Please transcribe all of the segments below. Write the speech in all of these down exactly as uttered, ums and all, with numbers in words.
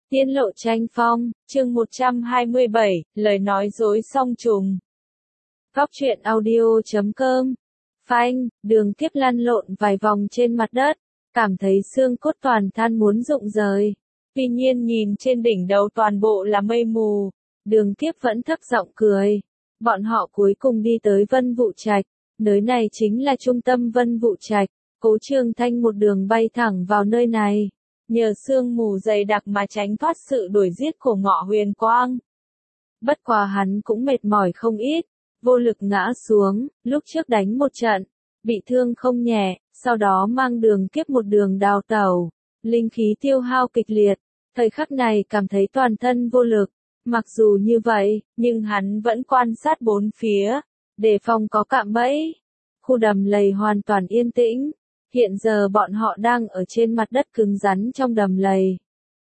Tiên lộ tranh phong, chương một trăm hai mươi bảy, lời nói dối song trùng. Góc truyện audio chấm com. Phanh, Đường Kiếp lăn lộn vài vòng trên mặt đất, cảm thấy xương cốt toàn thân muốn rụng rời. Tuy nhiên nhìn trên đỉnh đầu toàn bộ là mây mù, Đường Kiếp vẫn thấp giọng cười. Bọn họ cuối cùng đi tới Vân Vũ Trạch, nơi này chính là trung tâm Vân Vũ Trạch. Cố Trường Thanh một đường bay thẳng vào nơi này, nhờ sương mù dày đặc mà tránh thoát sự đuổi giết của Ngọ Huyền Quang. Bất quá hắn cũng mệt mỏi không ít, vô lực ngã xuống, lúc trước đánh một trận, bị thương không nhẹ, sau đó mang Đường Kiếp một đường đào tẩu, linh khí tiêu hao kịch liệt, thời khắc này cảm thấy toàn thân vô lực. Mặc dù như vậy, nhưng hắn vẫn quan sát bốn phía, đề phòng có cạm bẫy. Khu đầm lầy hoàn toàn yên tĩnh. Hiện giờ bọn họ đang ở trên mặt đất cứng rắn trong đầm lầy.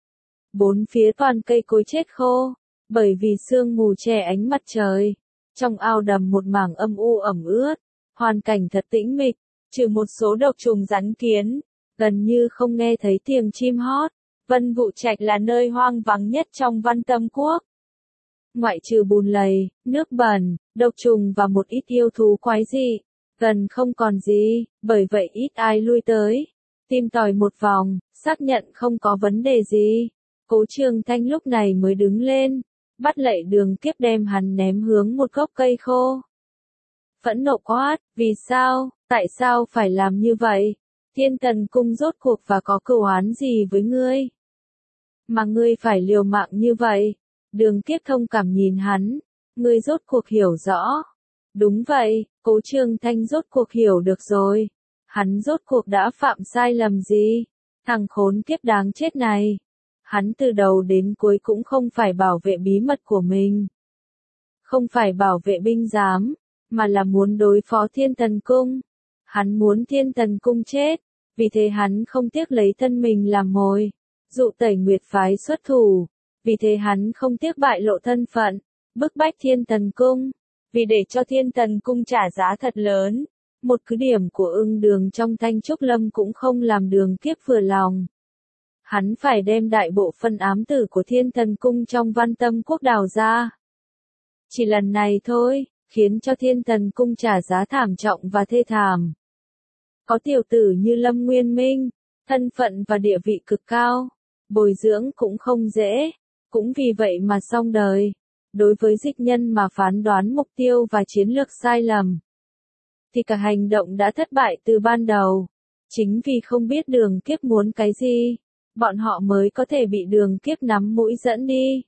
Bốn phía toàn cây cối chết khô, bởi vì sương mù che ánh mặt trời. Trong ao đầm một mảng âm u ẩm ướt, hoàn cảnh thật tĩnh mịch, trừ một số độc trùng rắn kiến, gần như không nghe thấy tiếng chim hót. Vân Vũ Trạch là nơi hoang vắng nhất trong Văn Tâm Quốc. Ngoại trừ bùn lầy, nước bẩn, độc trùng và một ít yêu thú quái dị, gần không còn gì, bởi vậy ít ai lui tới. Tìm tòi một vòng, xác nhận không có vấn đề gì. Cố Trường Thanh lúc này mới đứng lên, bắt lạy Đường Kiếp đem hắn ném hướng một gốc cây khô. Phẫn nộ quát, vì sao, tại sao phải làm như vậy? Thiên Tần Cung rốt cuộc và có cửu oán gì với ngươi? Mà ngươi phải liều mạng như vậy? Đường Kiếp thông cảm nhìn hắn, ngươi rốt cuộc hiểu rõ. Đúng vậy, Cố Trường Thanh rốt cuộc hiểu được rồi. Hắn rốt cuộc đã phạm sai lầm gì? Thằng khốn kiếp đáng chết này. Hắn từ đầu đến cuối cũng không phải bảo vệ bí mật của mình. Không phải bảo vệ binh giám, mà là muốn đối phó Thiên Tần Cung. Hắn muốn Thiên Tần Cung chết, vì thế hắn không tiếc lấy thân mình làm mồi. Dụ Tẩy Nguyệt phái xuất thủ, vì thế hắn không tiếc bại lộ thân phận, bức bách Thiên Tần Cung. Vì để cho Thiên Tần Cung trả giá thật lớn, một cứ điểm của Ưng Đường trong Thanh Trúc Lâm cũng không làm Đường Kiếp vừa lòng. Hắn phải đem đại bộ phân ám tử của Thiên Tần Cung trong Văn Tâm Quốc đào ra. Chỉ lần này thôi, khiến cho Thiên Tần Cung trả giá thảm trọng và thê thảm. Có tiểu tử như Lâm Nguyên Minh, thân phận và địa vị cực cao, bồi dưỡng cũng không dễ, cũng vì vậy mà xong đời. Đối với dịch nhân mà phán đoán mục tiêu và chiến lược sai lầm, thì cả hành động đã thất bại từ ban đầu. Chính vì không biết Đường Kiếp muốn cái gì, bọn họ mới có thể bị Đường Kiếp nắm mũi dẫn đi.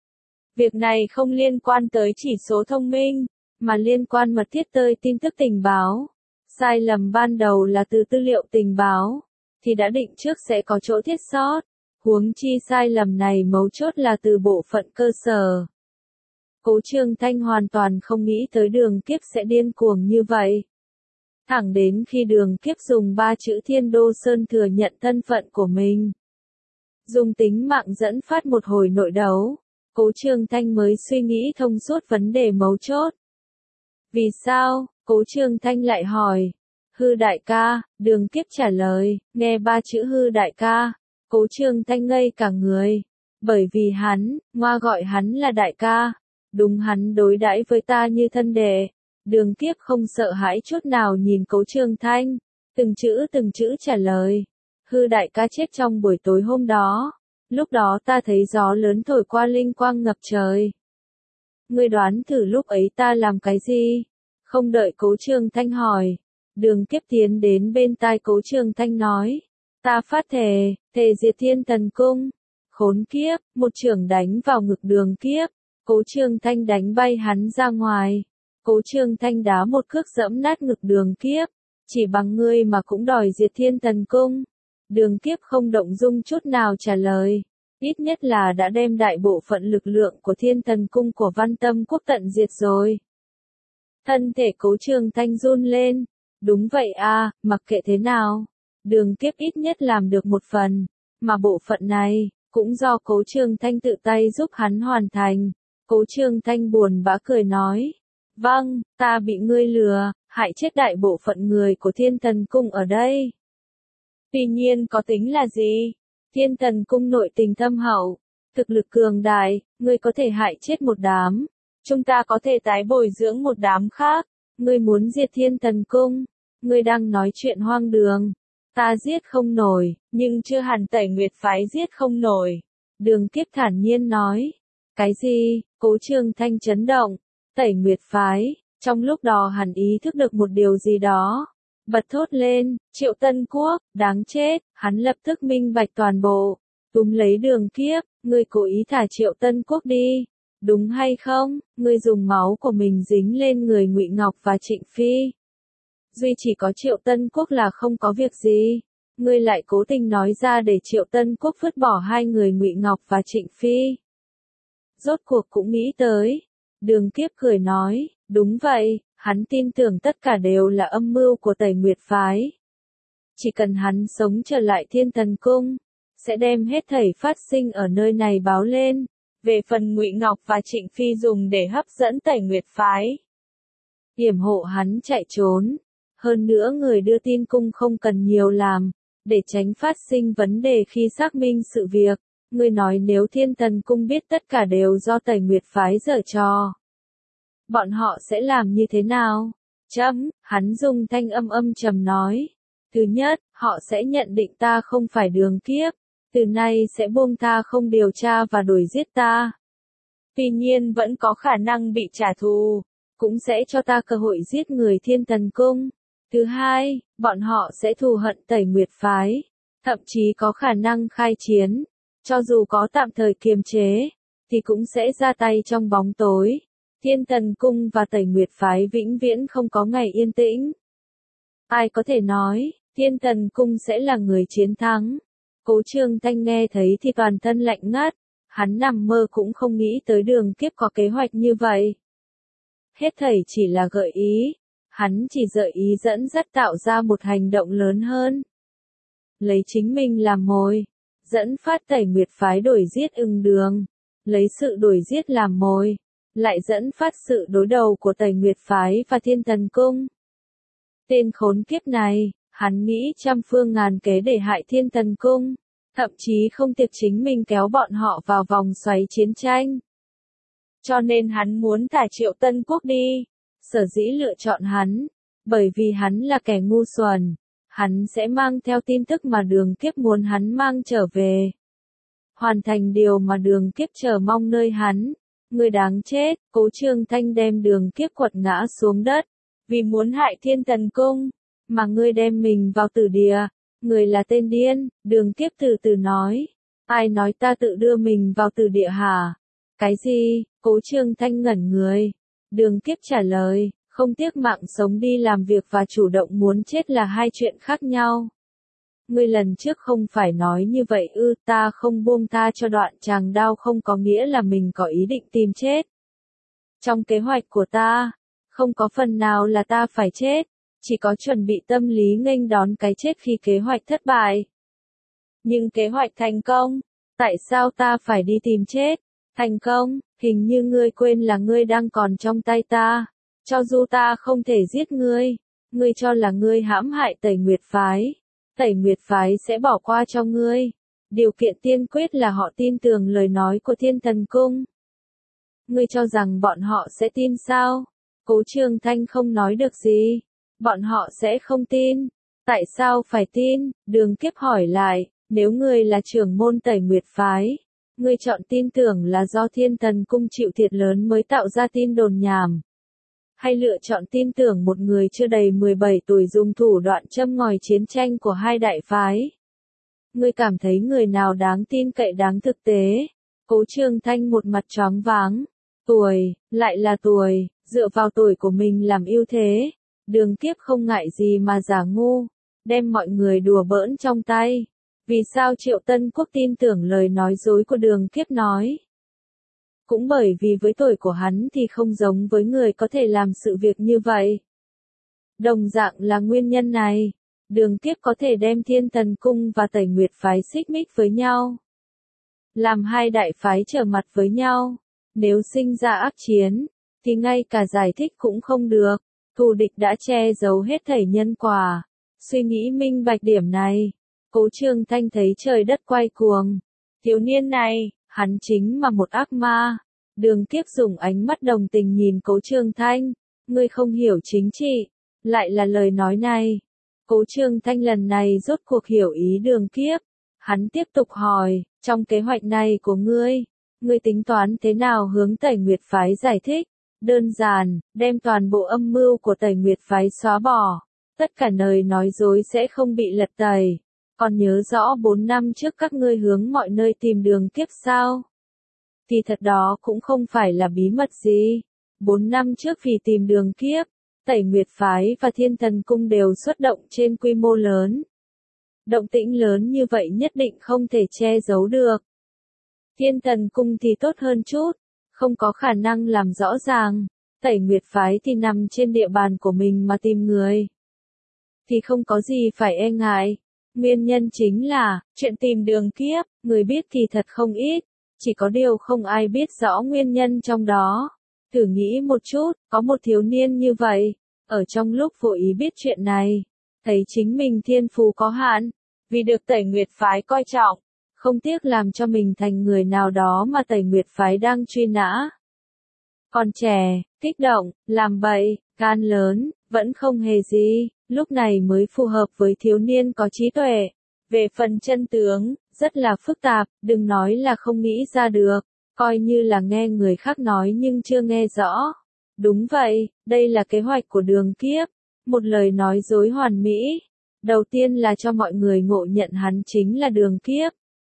Việc này không liên quan tới chỉ số thông minh, mà liên quan mật thiết tới tin tức tình báo. Sai lầm ban đầu là từ tư liệu tình báo, thì đã định trước sẽ có chỗ thiết sót. Huống chi sai lầm này mấu chốt là từ bộ phận cơ sở. Cố Trường Thanh hoàn toàn không nghĩ tới Đường Kiếp sẽ điên cuồng như vậy. Thẳng đến khi Đường Kiếp dùng ba chữ Thiên Đô Sơn thừa nhận thân phận của mình, dùng tính mạng dẫn phát một hồi nội đấu, Cố Trường Thanh mới suy nghĩ thông suốt vấn đề mấu chốt. Vì sao? Cố Trường Thanh lại hỏi. Hư đại ca, Đường Kiếp trả lời, nghe ba chữ hư đại ca, Cố Trường Thanh ngây cả người. Bởi vì hắn, ngoa gọi hắn là đại ca. Đúng, hắn đối đãi với ta như thân đệ. Đường Kiếp không sợ hãi chút nào nhìn Cố Trường Thanh, từng chữ từng chữ trả lời. Hư đại ca chết trong buổi tối hôm đó. Lúc đó ta thấy gió lớn thổi qua, linh quang ngập trời. Ngươi đoán thử lúc ấy ta làm cái gì? Không đợi Cố Trường Thanh hỏi, Đường Kiếp tiến đến bên tai Cố Trường Thanh nói. Ta phát thề, thề diệt Thiên Tần Cung. Khốn kiếp, một chưởng đánh vào ngực Đường Kiếp. Cố Trường Thanh đánh bay hắn ra ngoài. Cố Trường Thanh đá một cước dẫm nát ngực Đường Kiếp. Chỉ bằng ngươi mà cũng đòi diệt Thiên Tần Cung. Đường Kiếp không động dung chút nào trả lời. Ít nhất là đã đem đại bộ phận lực lượng của Thiên Tần Cung của Văn Tâm Quốc tận diệt rồi. Thân thể Cố Trường Thanh run lên. Đúng vậy à, mặc kệ thế nào, Đường Kiếp ít nhất làm được một phần. Mà bộ phận này, cũng do Cố Trường Thanh tự tay giúp hắn hoàn thành. Cố Trường Thanh buồn bã cười nói. Vâng, ta bị ngươi lừa, hại chết đại bộ phận người của Thiên Tần Cung ở đây. Tuy nhiên có tính là gì? Thiên Tần Cung nội tình thâm hậu, Thực lực cường đại, ngươi có thể hại chết một đám. Chúng ta có thể tái bồi dưỡng một đám khác. Ngươi muốn diệt Thiên Thần Cung. Ngươi đang nói chuyện hoang đường. Ta giết không nổi, nhưng chưa hẳn Tẩy Nguyệt phái giết không nổi. Đường Kiếp thản nhiên nói. Cái gì? Cố Trường Thanh chấn động. Tẩy Nguyệt phái, trong lúc đó hắn ý thức được một điều gì đó. Bật thốt lên, Triệu Tân Quốc, đáng chết, hắn lập tức minh bạch toàn bộ. Túm lấy Đường Kiếp, ngươi cố ý thả Triệu Tân Quốc đi. Đúng hay không? Ngươi dùng máu của mình dính lên người Ngụy Ngọc và Trịnh Phi. Duy chỉ có Triệu Tân Quốc là không có việc gì. Ngươi lại cố tình nói ra để Triệu Tân Quốc vứt bỏ hai người Ngụy Ngọc và Trịnh Phi. Rốt cuộc cũng nghĩ tới. Đường Kiếp cười nói, đúng vậy, hắn tin tưởng tất cả đều là âm mưu của Tẩy Nguyệt phái. Chỉ cần hắn sống trở lại Thiên Thần Cung, sẽ đem hết thảy phát sinh ở nơi này báo lên. Về phần Ngụy Ngọc và Trịnh Phi dùng để hấp dẫn Tẩy Nguyệt phái, yểm hộ hắn chạy trốn. Hơn nữa người đưa tin cung không cần nhiều làm, để tránh phát sinh vấn đề khi xác minh sự việc. Ngươi nói nếu Thiên Thần Cung biết tất cả đều do Tẩy Nguyệt phái giở trò, bọn họ sẽ làm như thế nào? Chấm, hắn dùng thanh âm âm trầm nói. Thứ nhất, họ sẽ nhận định ta không phải Đường Kiếp. Từ nay sẽ buông ta không điều tra và đuổi giết ta. Tuy nhiên vẫn có khả năng bị trả thù, cũng sẽ cho ta cơ hội giết người Thiên Thần Cung. Thứ hai, bọn họ sẽ thù hận Tẩy Nguyệt phái, thậm chí có khả năng khai chiến. Cho dù có tạm thời kiềm chế, thì cũng sẽ ra tay trong bóng tối. Thiên Thần Cung và Tẩy Nguyệt phái vĩnh viễn không có ngày yên tĩnh. Ai có thể nói, Thiên Thần Cung sẽ là người chiến thắng? Cố Trường Thanh nghe thấy thì toàn thân lạnh ngắt, hắn nằm mơ cũng không nghĩ tới Đường Kiếp có kế hoạch như vậy. Hết thảy chỉ là gợi ý, hắn chỉ gợi ý dẫn dắt tạo ra một hành động lớn hơn. Lấy chính mình làm mồi, dẫn phát Tẩy Nguyệt phái đuổi giết Ưng Đường, lấy sự đuổi giết làm mồi, lại dẫn phát sự đối đầu của Tẩy Nguyệt phái và Thiên Thần Cung. Tên khốn kiếp này, hắn nghĩ trăm phương ngàn kế để hại Thiên Thần Cung, thậm chí không tiếc chính mình kéo bọn họ vào vòng xoáy chiến tranh. Cho nên hắn muốn thả Triệu Tân Quốc đi. Sở dĩ lựa chọn hắn, bởi vì hắn là kẻ ngu xuẩn, hắn sẽ mang theo tin tức mà Đường Kiếp muốn hắn mang trở về. Hoàn thành điều mà Đường Kiếp chờ mong nơi hắn. Người đáng chết, Cố Trường Thanh đem Đường Kiếp quật ngã xuống đất, vì muốn hại Thiên Thần Cung, mà ngươi đem mình vào tử địa, người là tên điên. Đường Kiếp từ từ nói, ai nói ta tự đưa mình vào tử địa hả? Cái gì? Cố Trường Thanh ngẩn người. Đường Kiếp trả lời, không tiếc mạng sống đi làm việc và chủ động muốn chết là hai chuyện khác nhau. Ngươi lần trước không phải nói như vậy ư? Ta không buông tha cho đoạn tràng đao không có nghĩa là mình có ý định tìm chết. Trong kế hoạch của ta, không có phần nào là ta phải chết, chỉ có chuẩn bị tâm lý nghênh đón cái chết khi kế hoạch thất bại. Nhưng kế hoạch thành công, tại sao ta phải đi tìm chết? Thành công, hình như ngươi quên là ngươi đang còn trong tay ta. Cho dù ta không thể giết ngươi, ngươi cho là ngươi hãm hại Tẩy Nguyệt phái, Tẩy Nguyệt phái sẽ bỏ qua cho ngươi. Điều kiện tiên quyết là họ tin tưởng lời nói của Thiên Thần Cung. Ngươi cho rằng bọn họ sẽ tin sao? Cố Trường Thanh không nói được gì. Bọn họ sẽ không tin. Tại sao phải tin? Đường Kiếp hỏi lại, nếu ngươi là trưởng môn Tẩy Nguyệt phái, ngươi chọn tin tưởng là do Thiên Thần Cung chịu thiệt lớn mới tạo ra tin đồn nhảm, hay lựa chọn tin tưởng một người chưa đầy mười bảy tuổi dùng thủ đoạn châm ngòi chiến tranh của hai đại phái? Ngươi cảm thấy người nào đáng tin cậy đáng thực tế? Cố Trường Thanh một mặt choáng váng. Tuổi, lại là tuổi, dựa vào tuổi của mình làm ưu thế. Đường Kiếp không ngại gì mà giả ngu, đem mọi người đùa bỡn trong tay. Vì sao Triệu Tân Quốc tin tưởng lời nói dối của Đường Kiếp nói? Cũng bởi vì với tuổi của hắn thì không giống với người có thể làm sự việc như vậy. Đồng dạng là nguyên nhân này, Đường Kiếp có thể đem Thiên Thần Cung và Tẩy Nguyệt phái xích mích với nhau, làm hai đại phái trở mặt với nhau. Nếu sinh ra ác chiến, thì ngay cả giải thích cũng không được. Thù địch đã che giấu hết thảy nhân quả. Suy nghĩ minh bạch điểm này, Cố Trường Thanh thấy trời đất quay cuồng. Thiếu niên này, Hắn chính mà một ác ma. Đường Kiếp dùng ánh mắt đồng tình nhìn Cố Trương Thanh, ngươi không hiểu chính trị, lại là lời nói này. Cố Trương Thanh lần này rốt cuộc hiểu ý Đường Kiếp, hắn tiếp tục hỏi, trong kế hoạch này của ngươi, ngươi tính toán thế nào hướng Tẩy Nguyệt phái giải thích? Đơn giản, đem toàn bộ âm mưu của Tẩy Nguyệt phái xóa bỏ, tất cả lời nói dối sẽ không bị lật tẩy. Còn nhớ rõ bốn năm trước các ngươi hướng mọi nơi tìm Đường Kiếp sao? Thì thật đó cũng không phải là bí mật gì. Bốn năm trước vì tìm Đường Kiếp, Tẩy Nguyệt phái và Thiên Thần cung đều xuất động trên quy mô lớn. Động tĩnh lớn như vậy nhất định không thể che giấu được. Thiên Thần cung thì tốt hơn chút, không có khả năng làm rõ ràng. Tẩy Nguyệt phái thì nằm trên địa bàn của mình mà tìm người, thì không có gì phải e ngại. Nguyên nhân chính là, chuyện tìm Đường Kiếp, người biết thì thật không ít, chỉ có điều không ai biết rõ nguyên nhân trong đó. Thử nghĩ một chút, có một thiếu niên như vậy, ở trong lúc vô ý biết chuyện này, thấy chính mình thiên phú có hạn, vì được Tẩy Nguyệt phái coi trọng, không tiếc làm cho mình thành người nào đó mà Tẩy Nguyệt phái đang truy nã. Còn trẻ, kích động, làm bậy, gan lớn, vẫn không hề gì, lúc này mới phù hợp với thiếu niên có trí tuệ. Về phần chân tướng, rất là phức tạp, đừng nói là không nghĩ ra được, coi như là nghe người khác nói nhưng chưa nghe rõ. Đúng vậy, đây là kế hoạch của Đường Kiếp, một lời nói dối hoàn mỹ. Đầu tiên là cho mọi người ngộ nhận hắn chính là Đường Kiếp.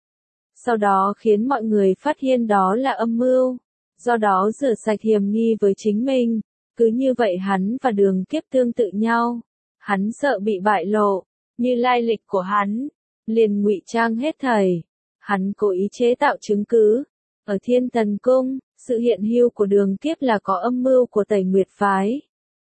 Sau đó khiến mọi người phát hiện đó là âm mưu, do đó rửa sạch hiểm nghi với chính mình. Cứ như vậy hắn và Đường Kiếp tương tự nhau. Hắn sợ bị bại lộ, như lai lịch của hắn, liền ngụy trang hết thảy. Hắn cố ý chế tạo chứng cứ. Ở Thiên Thần cung, sự hiện hữu của Đường Kiếp là có âm mưu của Tẩy Nguyệt phái.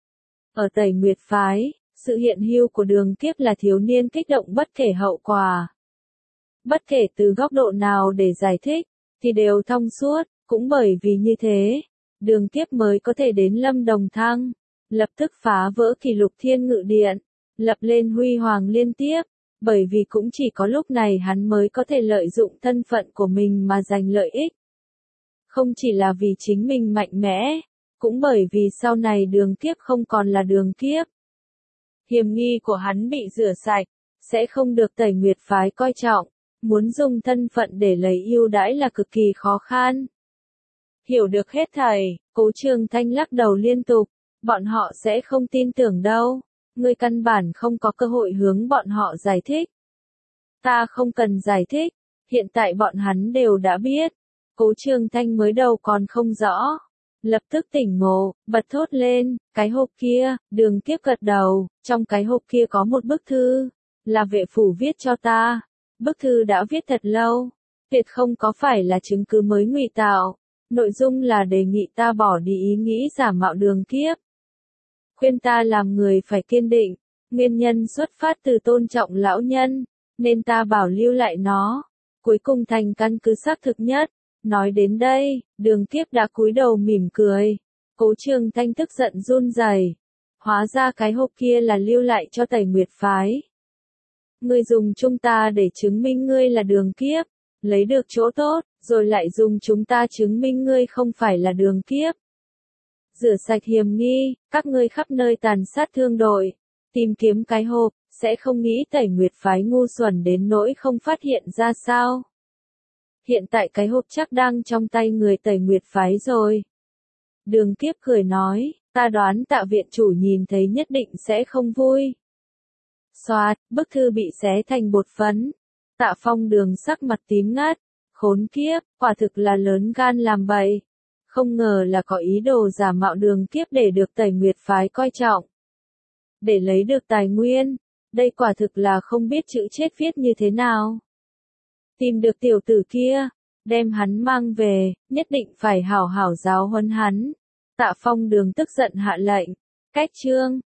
Ở Tẩy Nguyệt phái, sự hiện hữu của Đường Kiếp là thiếu niên kích động bất kể hậu quả. Bất kể từ góc độ nào để giải thích, thì đều thông suốt, cũng bởi vì như thế, Đường Kiếp mới có thể đến Lâm Đồng Thăng, lập tức phá vỡ kỷ lục Thiên Ngự Điện, lập lên huy hoàng liên tiếp, bởi vì cũng chỉ có lúc này hắn mới có thể lợi dụng thân phận của mình mà giành lợi ích. Không chỉ là vì chính mình mạnh mẽ, cũng bởi vì sau này Đường Kiếp không còn là Đường Kiếp. Hiểm nghi của hắn bị rửa sạch, sẽ không được Tẩy Nguyệt phái coi trọng, muốn dùng thân phận để lấy ưu đãi là cực kỳ khó khăn. Hiểu được hết thảy, Cố Trương Thanh lắc đầu liên tục, bọn họ sẽ không tin tưởng đâu, ngươi căn bản không có cơ hội hướng bọn họ giải thích. Ta không cần giải thích, hiện tại bọn hắn đều đã biết. Cố Trương Thanh mới đầu còn không rõ, lập tức tỉnh ngộ, bật thốt lên, cái hộp kia. Đường Kiếp gật đầu, trong cái hộp kia có một bức thư, là vệ phủ viết cho ta. Bức thư đã viết thật lâu, tuyệt không có phải là chứng cứ mới ngụy tạo, nội dung là đề nghị ta bỏ đi ý nghĩ giả mạo Đường Kiếp. Khuyên ta làm người phải kiên định, nguyên nhân xuất phát từ tôn trọng lão nhân, nên ta bảo lưu lại nó, cuối cùng thành căn cứ xác thực nhất. Nói đến đây, Đường Kiếp đã cúi đầu mỉm cười. Cố Trương Thanh tức giận run rẩy. Hóa ra cái hộp kia là lưu lại cho Tẩy Nguyệt phái. Ngươi dùng chúng ta để chứng minh ngươi là Đường Kiếp, lấy được chỗ tốt, rồi lại dùng chúng ta chứng minh ngươi không phải là Đường Kiếp. Rửa sạch hiểm nghi, các ngươi khắp nơi tàn sát thương đội, tìm kiếm cái hộp, sẽ không nghĩ Tẩy Nguyệt phái ngu xuẩn đến nỗi không phát hiện ra sao. Hiện tại cái hộp chắc đang trong tay người Tẩy Nguyệt phái rồi. Đường Kiếp cười nói, ta đoán Tạ viện chủ nhìn thấy nhất định sẽ không vui. Xoạt, bức thư bị xé thành bột phấn. Tạ Phong Đường sắc mặt tím ngắt, khốn kiếp, quả thực là lớn gan làm bậy. Không ngờ là có ý đồ giả mạo Đường Kiếp để được Tẩy Nguyệt phái coi trọng. Để lấy được tài nguyên, đây quả thực là không biết chữ chết viết như thế nào. Tìm được tiểu tử kia, đem hắn mang về, nhất định phải hảo hảo giáo huấn hắn. Tạ Phong Đường tức giận hạ lệnh, cách chương.